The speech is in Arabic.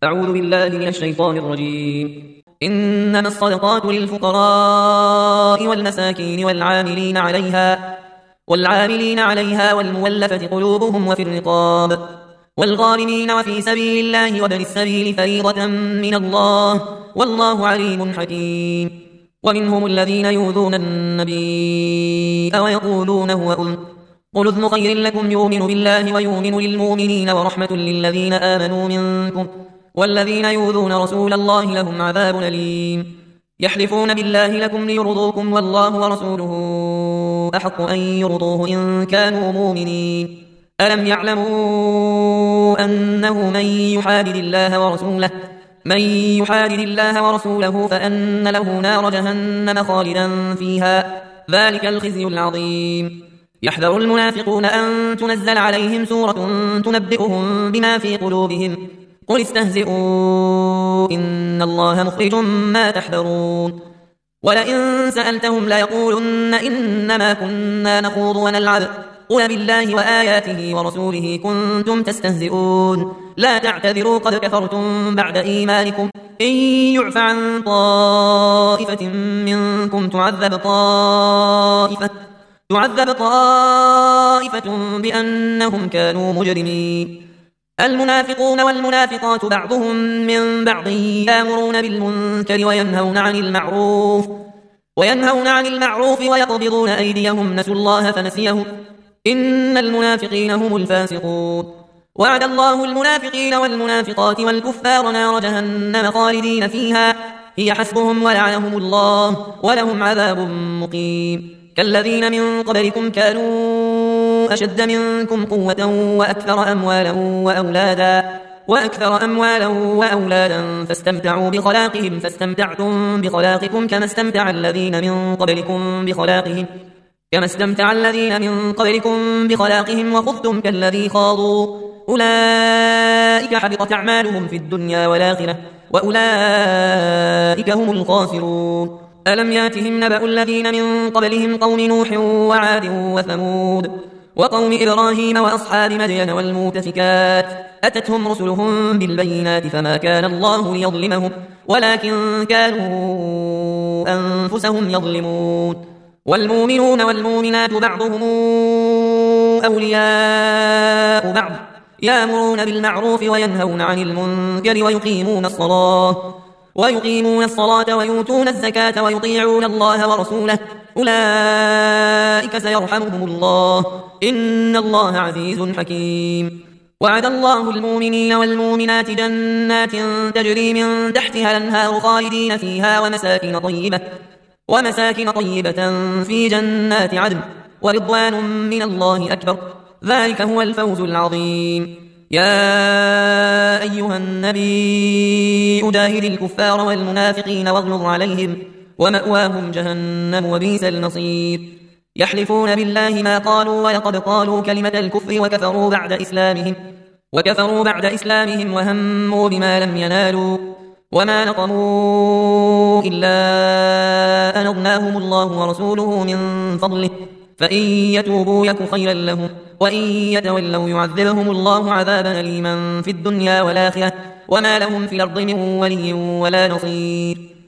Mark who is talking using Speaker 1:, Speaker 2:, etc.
Speaker 1: أعوذ بالله من الشيطان الرجيم. إنما الصدقات للفقراء والمساكين والعاملين عليها والمولفة قلوبهم وفي الرقاب والغارمين وفي سبيل الله وابن السبيل فريضة من الله والله عليم حكيم. ومنهم الذين يؤذون النبي ويقولون هو أذن قل أذن خير لكم يؤمن بالله ويؤمن للمؤمنين ورحمة للذين آمنوا منكم والذين يؤذون رسول الله لهم عذاب أليم. يحلفون بالله لكم ليرضوكم والله ورسوله أحق أن يرضوه إن كانوا مؤمنين. ألم يعلموا أنه من يحادد الله ورسوله فأن له نار جهنم خالدا فيها ذلك الخزي العظيم. يحذر المنافقون أن تنزل عليهم سورة تنبئهم بما في قلوبهم قل استهزئوا إن الله مخرج ما تحذرون. ولئن سألتهم ليقولن إنما كنا نخوض ونلعب قل بالله وآياته ورسوله كنتم تستهزئون لا تعتذروا قد كفرتم بعد إيمانكم إن يعف عن طائفة منكم تعذب طائفة بأنهم كانوا مجرمين. المنافقون والمنافقات بعضهم من بعض يأمرون بالمنكر وينهون عن المعروف ويقبضون أيديهم نسوا الله فنسيهم إن المنافقين هم الفاسقون. وعد الله المنافقين والمنافقات والكفار نار جهنم خالدين فيها هي حسبهم ولعنهم الله ولهم عذاب مقيم. كالذين من قبلكم كانوا أشد منكم قوة وأكثر أموالا وأولادا فاستمتعوا بخلاقهم فاستمتعتم بخلاقكم كما استمتع الذين من قبلكم بخلاقهم وخذتم كالذي خاضوا أولئك حبطت أعمالهم في الدنيا والآخرة وأولئك هم الخاسرون. ألم ياتهم نبأ الذين من قبلهم قوم نوح وعاد وثمود وقوم إبراهيم وأصحاب مدين والمؤتفكات أتتهم رسلهم بالبينات فما كان الله ليظلمهم ولكن كانوا أنفسهم يظلمون. والمؤمنون والمؤمنات بعضهم أولياء بعض يأمرون بالمعروف وينهون عن المنكر ويقيمون الصلاة ويؤتون الزكاة ويطيعون الله ورسوله أولئك سيرحمهم الله إن الله عزيز حكيم. وعد الله المؤمنين والمؤمنات جنات تجري من تحتها الأنهار خالدين فيها ومساكن طيبة في جنات عدن ورضوان من الله أكبر ذلك هو الفوز العظيم. يا أيها النبي أجاهد الكفار والمنافقين واغلظ عليهم ومأواهم جهنم وبئس المصير. يحلفون بالله ما قالوا ولقد قالوا كلمة الكفر وكفروا بعد إسلامهم وهموا بما لم ينالوا وما نقموا إلا أن أغناهم الله ورسوله من فضله فإن يتوبوا يك خيرا لهم وإن يتولوا يعذبهم الله عذابا أليما في الدنيا والآخرة وما لهم في الأرض من ولي ولا نصير.